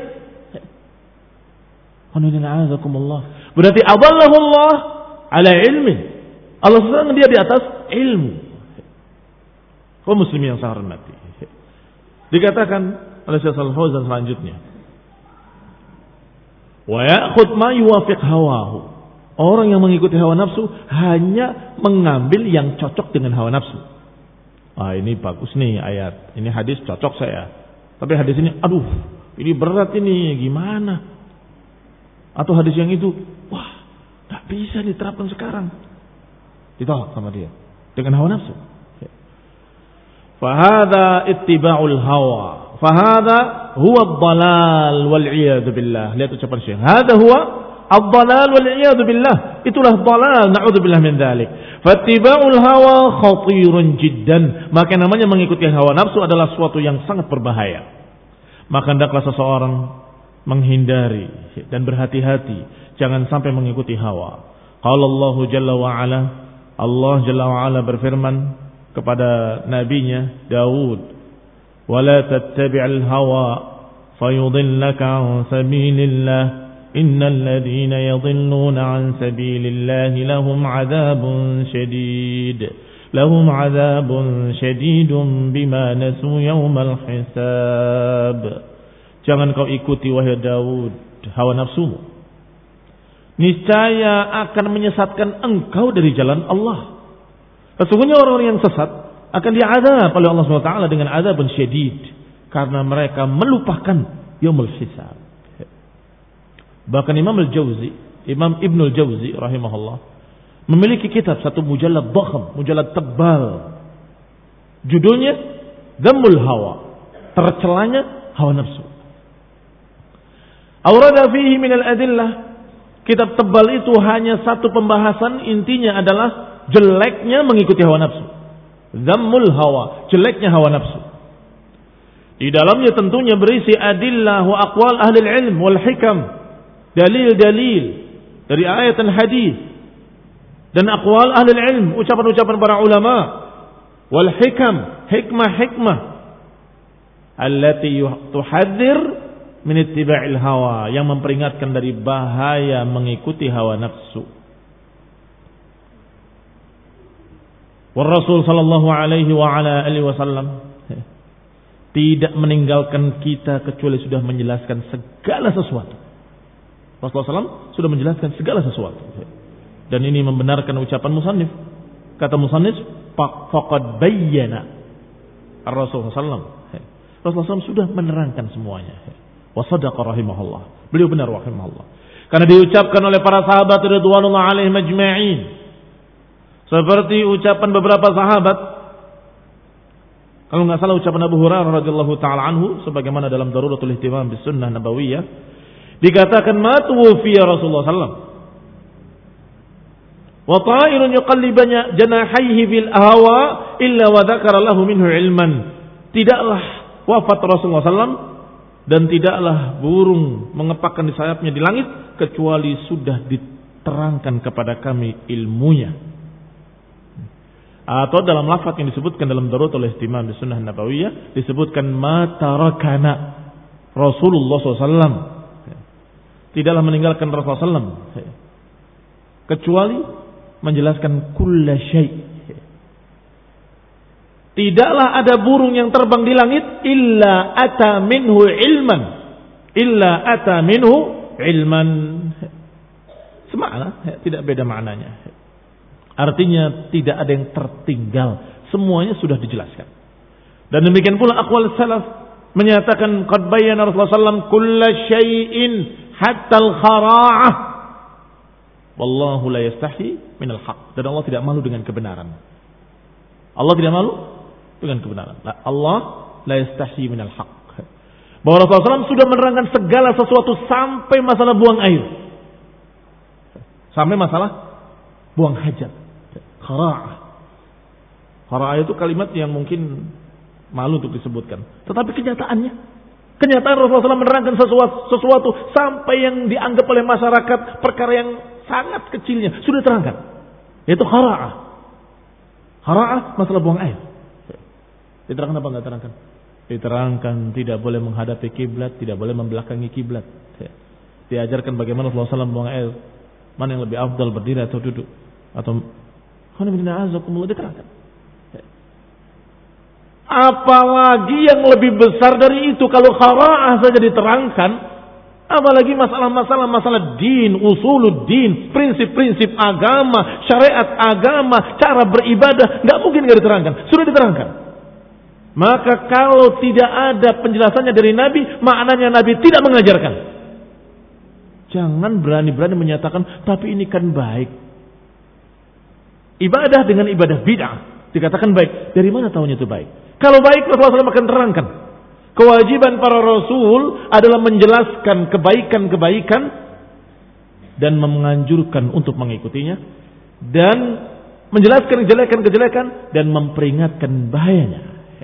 Berarti adallahu Allah ala ilmin. Allah sedang dia di atas ilmu. Kaum muslimin yang saya hormati. Dikatakan oleh Syekh Shalih Fauzan selanjutnya. Wa ya'khudh ma yuwafiq hawahu. Orang yang mengikuti hawa nafsu hanya mengambil yang cocok dengan hawa nafsu. Ah, ini bagus nih ayat. Ini hadis cocok saya. Tapi hadis ini, aduh, ini berat ini, gimana? Atau hadis yang itu, wah, gak bisa diterapkan sekarang. Ditolak sama dia dengan hawa nafsu. Fahada ittiba'ul hawa. Fahada huwa ad-dalal wal-'iyadu billah. Lihat ucapan Syekh. Hada huwa ad-dalal wal-'iyadu billah. Itulah dalal, na'udzubillah min dzalik. Fattiba'ul hawa khatirun jiddan. Maka namanya mengikuti hawa nafsu adalah suatu yang sangat berbahaya. Maka hendaklah seseorang menghindari dan berhati-hati jangan sampai mengikuti hawa. Qala Allah Jalla wa Ala, Allah Jalla wa Ala berfirman kepada nabinya Daud, ولا تتبع الهوى فيضلك عن سبيل الله إن الذين يضلون عن سبيل الله لهم عذاب شديد لهم عذاب شديد بما نسوا يوم الحساب. Jangan kau ikuti wahai Daud hawa nafsumu, niscaya akan menyesatkan engkau dari jalan Allah. Sesungguhnya orang-orang yang sesat akan diazab oleh Allah subhanahu wa taala dengan azabun syadid karena mereka melupakan yaumul hisab. Bahkan Imam Al-Jauzi, Imam Ibnul Jauzi rahimahullah memiliki kitab satu mujallad dhakham, mujallad tebal. Judulnya Dhammul Hawa, tercelanya hawa nafsu. Awrada fihi min al-adillah. Kitab tebal itu hanya satu pembahasan, intinya adalah jeleknya mengikuti hawa nafsu. Dhammul hawa, jeleknya hawa nafsu. Di dalamnya tentunya berisi adillah wa aqwal ahli ilm wal hikam, dalil-dalil dari ayat dan hadis dan aqwal ahli ilm, ucapan-ucapan para ulama, wal hikam, hikmah-hikmah allati tuhadzir min ittiba'il hawa, yang memperingatkan dari bahaya mengikuti hawa nafsu. Wa Rasul sallallahu alaihi wa ala alihi wasallam tidak meninggalkan kita kecuali sudah menjelaskan segala sesuatu. Rasulullah sallallahu alaihi wasallam sudah menjelaskan segala sesuatu. Dan ini membenarkan ucapan musannif. Kata musannif, faqad bayyana Ar-Rasul sallallahu alaihi wasallam. Rasulullah sallallahu alaihi wasallam sudah menerangkan semuanya. Wa sadaqa rahimahullah. Beliau benar rahimahullah. Karena diucapkan oleh para sahabat radhiyallahu alaihim ajma'in. Seperti ucapan beberapa sahabat, kalau nggak salah ucapan Abu Hurairah radhiyallahu taala anhu, sebagaimana dalam Daruratul Ihtimam bis Sunnah Nabawiyah, dikatakan matu fi Rasulullah sallallahu alaihi wasallam. Wa ta'irun yuqallibanya janahaihi bil ahwa illa wa dzakara lahu minhu ilman. Tidaklah wafat Rasulullah sallallahu alaihi wasallam dan tidaklah burung mengepakkan di sayapnya di langit kecuali sudah diterangkan kepada kami ilmunya. Atau dalam lafaz yang disebutkan dalam Daruratul Ihtimam di Sunnah Nabawiyah disebutkan ma tarakana Rasulullah sallallahu alaihi wasallam, tidaklah meninggalkan Rasulullah sallallahu alaihi wasallam kecuali menjelaskan kulla syai'. Tidaklah ada burung yang terbang di langit illa ata minhu ilman, illa ata minhu ilman. Semakna, tidak beda maknanya. Artinya tidak ada yang tertinggal, semuanya sudah dijelaskan. Dan demikian pula aqwal salaf menyatakan qad bayyana Rasulullah sallallahu alaihi wasallam kulla syai'in hatta al-khara'ah. Wallahu la yastahi minal haq. Dan Allah tidak malu dengan kebenaran. Allah tidak malu dengan kebenaran. Allah la yastahi minal haq. Bahwa Rasulullah sallallahu alaihi wasallam sudah menerangkan segala sesuatu sampai masalah buang air, sampai masalah buang hajat. Khara'ah. Khara'ah itu kalimat yang mungkin malu untuk disebutkan. Tetapi kenyataannya, kenyataan Rasulullah sallallahu alaihi wasallam menerangkan sesuatu, sesuatu sampai yang dianggap oleh masyarakat perkara yang sangat kecilnya sudah terangkan. Yaitu khara'ah. Khara'ah masalah buang air. Diterangkan apa enggak terangkan? Diterangkan tidak boleh menghadapi kiblat, tidak boleh membelakangi kiblat. Diajarkan bagaimana Rasulullah sallallahu alaihi wasallam buang air. Mana yang lebih afdal, berdiri atau duduk? Atau diterangkan. Apalagi yang lebih besar dari itu, kalau khara'ah saja diterangkan, Apalagi masalah-masalah masalah din, usuluddin, prinsip-prinsip agama, syariat agama, cara beribadah, nggak mungkin nggak diterangkan. Sudah diterangkan. Maka kalau tidak ada penjelasannya dari Nabi, maknanya Nabi tidak mengajarkan. Jangan berani-berani menyatakan, tapi ini kan baik. Ibadah dengan ibadah bid'ah dikatakan baik. Dari mana tahunya itu baik? Kalau baik, Rasulullah shallallahu alaihi wasallam akan terangkan. Kewajiban para Rasul adalah menjelaskan kebaikan-kebaikan dan menganjurkan untuk mengikutinya, dan menjelaskan kejelekan-kejelekan dan memperingatkan bahayanya.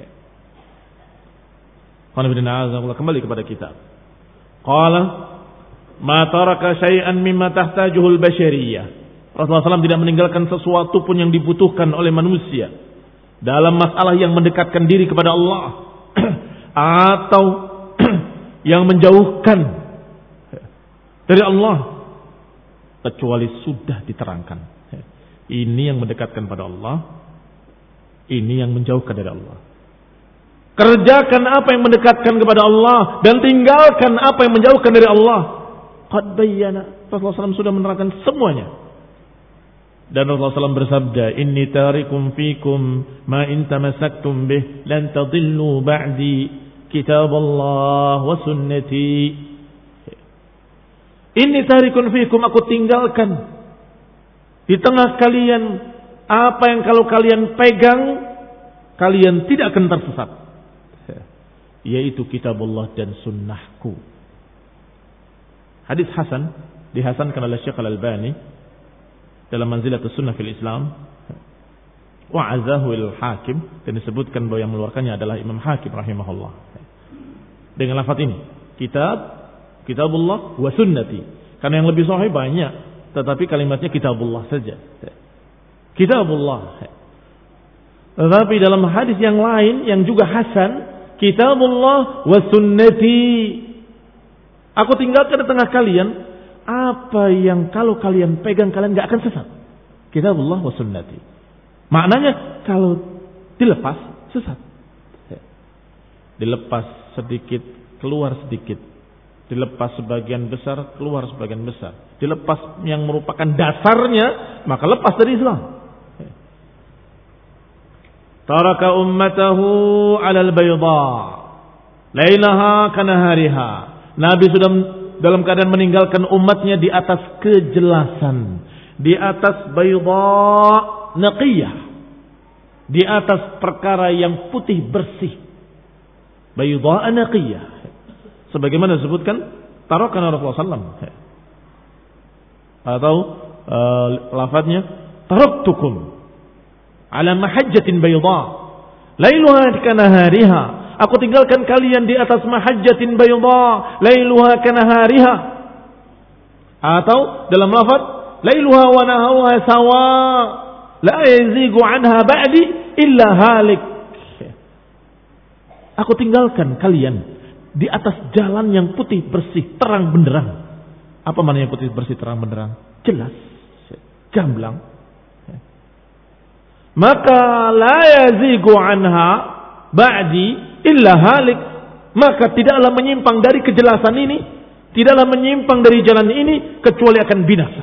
Kembali kepada kitab. Qala ma taraka syai'an mimma tahtajuhul bashariyah. Rasulullah shallallahu alaihi wasallam tidak meninggalkan sesuatu pun yang dibutuhkan oleh manusia dalam masalah yang mendekatkan diri kepada Allah atau yang menjauhkan dari Allah, kecuali sudah diterangkan. Ini yang mendekatkan pada Allah, ini yang menjauhkan dari Allah. Kerjakan apa yang mendekatkan kepada Allah dan tinggalkan apa yang menjauhkan dari Allah. Qad bayyana. Rasulullah shallallahu alaihi wasallam sudah menerangkan semuanya. Dan Rasulullah shallallahu alaihi wasallam bersabda, Inni tarikum fikum ma in tamassaktum bih lan tadillu ba'di kitab Allah wa sunnati. Inni tarikun fikum, aku tinggalkan di tengah kalian apa yang kalau kalian pegang kalian tidak akan tersesat, yaitu kitab Allah dan sunnahku. Hadis hasan, dihasankan oleh Syekh Al-Albani dalam Manzilatus Sunnah fil Islam, wa azahu al-Hakim, dan disebutkan bahwa yang mengeluarkannya adalah Imam Hakim rahimahullah. Dengan lafaz ini, kitab, kitabullah wa sunnati. Karena yang lebih sahih banyak, tetapi kalimatnya kitabullah saja. Kitabullah. Tetapi dalam hadis yang lain yang juga hasan, kitabullah wa sunnati. Aku tinggalkan di tengah kalian apa yang kalau kalian pegang kalian enggak akan sesat. Kitabullah wa sunnati. Maknanya kalau dilepas sesat. Dilepas sedikit, keluar sedikit. Dilepas sebagian besar, keluar sebagian besar. Dilepas yang merupakan dasarnya, maka lepas dari Islam. Taraka ummatahu 'alal bayda, lailaha kanahariha. Nabi sudah dalam keadaan meninggalkan umatnya di atas kejelasan, di atas bayda naqiyah, di atas perkara yang putih bersih. Bayda naqiyah. Sebagaimana disebutkan tarakana Rasulullah sallallahu alaihi wasallam. Atau uh, lafadznya taraktukum ala mahajjatin bayda lailuha kanahariha. Aku tinggalkan kalian di atas mahajjatin bayda lailuha kanahariha. Atau dalam lafaz lailuha wa naharuha sawa la yazigu anha ba'di illa halik. Aku tinggalkan kalian di atas jalan yang putih bersih terang benderang. Apa maknanya putih bersih terang benderang? Jelas, gamblang. Maka la yazigu anha ba'di illa halik. Maka tidaklah menyimpang dari kejelasan ini, tidaklah menyimpang dari jalan ini kecuali akan binasa.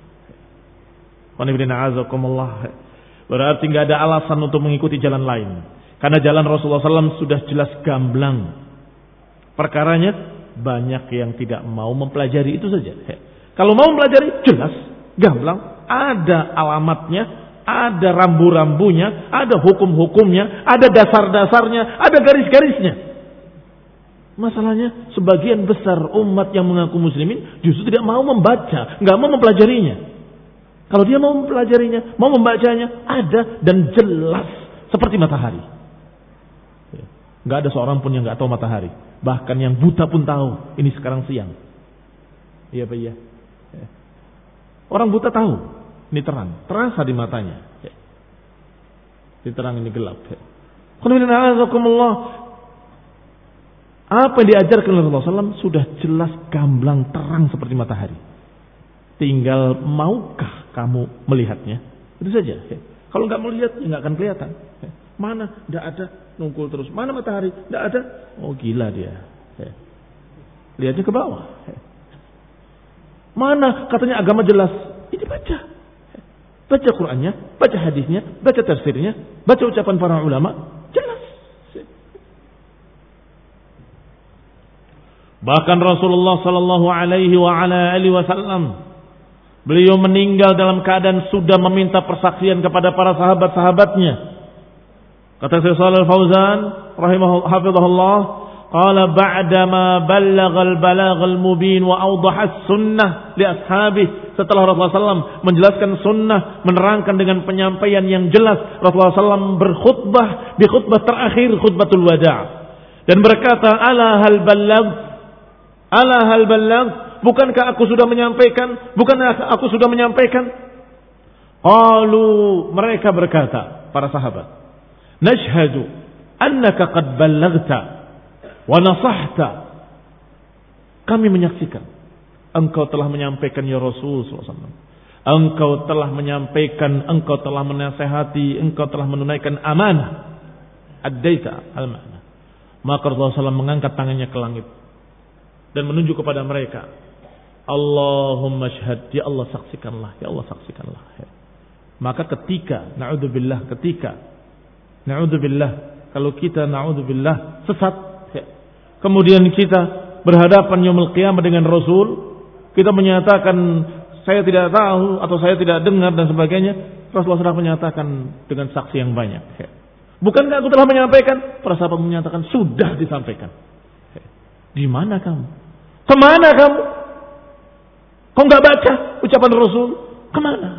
Berarti nggak ada alasan untuk mengikuti jalan lain. Karena jalan Rasulullah shallallahu alaihi wasallam sudah jelas gamblang. Perkaranya banyak yang tidak mau mempelajari itu saja. Kalau mau mempelajari jelas gamblang, ada alamatnya, ada rambu-rambunya, ada hukum-hukumnya, ada dasar-dasarnya, ada garis-garisnya. Masalahnya sebagian besar umat yang mengaku muslimin justru tidak mau membaca, nggak mau mempelajarinya. Kalau dia mau mempelajarinya, mau membacanya, ada dan jelas seperti matahari. Nggak ada seorang pun yang nggak tahu matahari. Bahkan yang buta pun tahu ini sekarang siang. Iya Pak, iya. Orang buta tahu ini terang, terasa di matanya. Ini terang, ini gelap. Apa yang diajarkan oleh Rasulullah shallallahu alaihi wasallam sudah jelas gamblang terang seperti matahari. Tinggal maukah kamu melihatnya? Itu saja. Kalau nggak melihat, ya nggak akan kelihatan. Mana? Tidak ada. Nungkul terus. Mana matahari? Tidak ada. Oh gila dia. Lihatnya ke bawah. Mana katanya agama jelas? Ini baca. Baca Qur'annya, baca hadisnya, baca tafsirnya, baca ucapan para ulama, jelas. Bahkan Rasulullah sallallahu alaihi wa ala alihi wasallam, beliau meninggal dalam keadaan sudah meminta persaksian kepada para sahabat-sahabatnya. Kata Syekh Shalal Fauzan rahimahullah hafizahullah, qala ba'dama ballaghal balaghal mubin wa awdaha as-sunnah li ashabihi. Setelah Rasulullah sallallahu alaihi wasallam menjelaskan sunnah, menerangkan dengan penyampaian yang jelas, Rasulullah sallallahu alaihi wasallam berkhutbah di khutbah terakhir, khutbatul wada', dan berkata, ala hal balagh, ala hal balagh, bukankah aku sudah menyampaikan? Bukankah aku sudah menyampaikan? Qalu, mereka berkata, para sahabat, nashhadu annaka qad ballaghta wa nasahta. Kami menyaksikan engkau telah menyampaikan ya Rasul sallallahu alaihi wasallam. Engkau telah menyampaikan, engkau telah menasihati, engkau telah menunaikan amanah. Addaita al-ma'na. Maka Rasulullah sallallahu alaihi wasallam mengangkat tangannya ke langit dan menunjuk kepada mereka. Allahumma syhad, ya Allah saksikanlah, ya Allah saksikanlah. Maka ketika naudzubillah, ketika naudzubillah, kalau kita naudzubillah sesat, kemudian kita berhadapan yaumul qiyamah dengan Rasul, kita menyatakan saya tidak tahu atau saya tidak dengar dan sebagainya, Rasulullah sudah menyatakan dengan saksi yang banyak. Bukankah aku telah menyampaikan? Para sahabat menyatakan sudah disampaikan. Di mana kamu? Kemana kamu? Kau nggak baca ucapan Rasul? Kemana?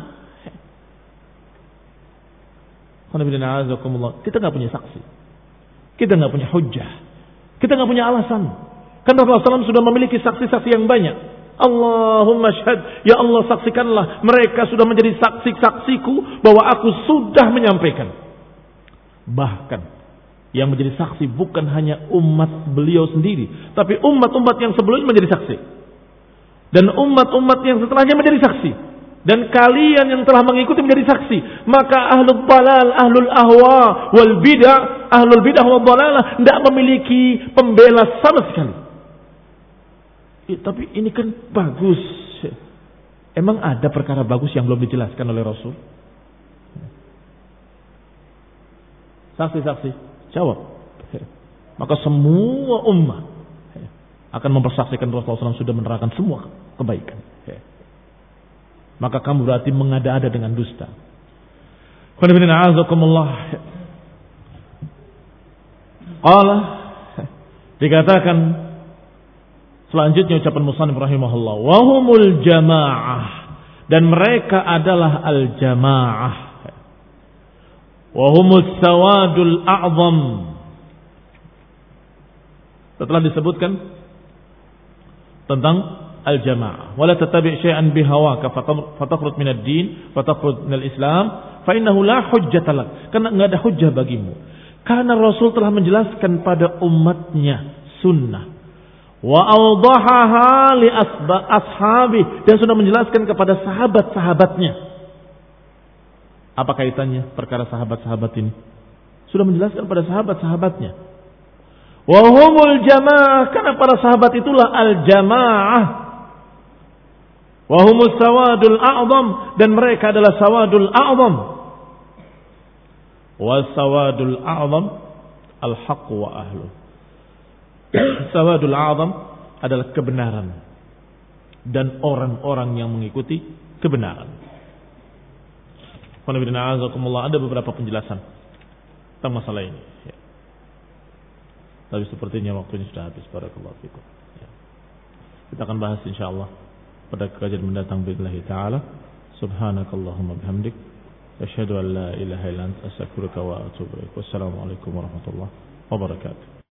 Kita nggak punya saksi, kita nggak punya hujjah, kita nggak punya alasan. Kan Rasulullah sallallahu alaihi wasallam sudah memiliki saksi-saksi yang banyak. Allahumma syahad, ya Allah saksikanlah, mereka sudah menjadi saksi-saksiku bahwa aku sudah menyampaikan. Bahkan yang menjadi saksi bukan hanya umat beliau sendiri, tapi umat-umat yang sebelumnya menjadi saksi, dan umat-umat yang setelahnya menjadi saksi, dan kalian yang telah mengikuti menjadi saksi. Maka ahlul dalal, ahlul ahwa wal bidah, ahlul bidah wal dalalah tidak memiliki pembela sama sekali. Eh, tapi ini kan bagus. Emang ada perkara bagus yang belum dijelaskan oleh Rasul? Saksi-saksi jawab. Maka semua ummah akan mempersaksikan Rasulullah sallallahu alaihi wasallam sudah menerangkan semua kebaikan. Maka kamu berarti mengada-ada dengan dusta. Allah dikatakan selanjutnya ucapan musannif rahimahullah, wa humul jamaah, dan mereka adalah al jamaah, wa humus sawadul a'zam. Setelah disebutkan tentang al-jamaah, wala tattabi' syai'an bihawaka fatakhruj min ad-din fatakhruj min al-islam fa innahu la hujjata lak, karena enggak ada hujjah bagimu, karena Rasul telah menjelaskan pada umatnya sunnah, wa awdahaha li ashabi, dan sudah menjelaskan kepada sahabat-sahabatnya. Apa kaitannya perkara sahabat-sahabat ini? Sudah menjelaskan pada sahabat-sahabatnya. Wa humul jamaah, karena para sahabat itulah al-jamaah. Wa humus sawadul a'zam, dan mereka adalah sawadul a'zam. Wa sawadul a'zam al-haqq wa ahlu. Sawadul a'zam adalah kebenaran dan orang-orang yang mengikuti kebenaran. Ada beberapa penjelasan tentang masalah ini. Ya. Tapi sepertinya waktunya sudah habis. Barakallahu fikum. Ya. Kita akan bahas insyaallah pada kajian mendatang billahi taala. Subhanakallahumma bihamdik, asyhadu an la ilaha illa anta, astaghfiruka wa atubu ilaik. Wassalamualaikum warahmatullahi wabarakatuh.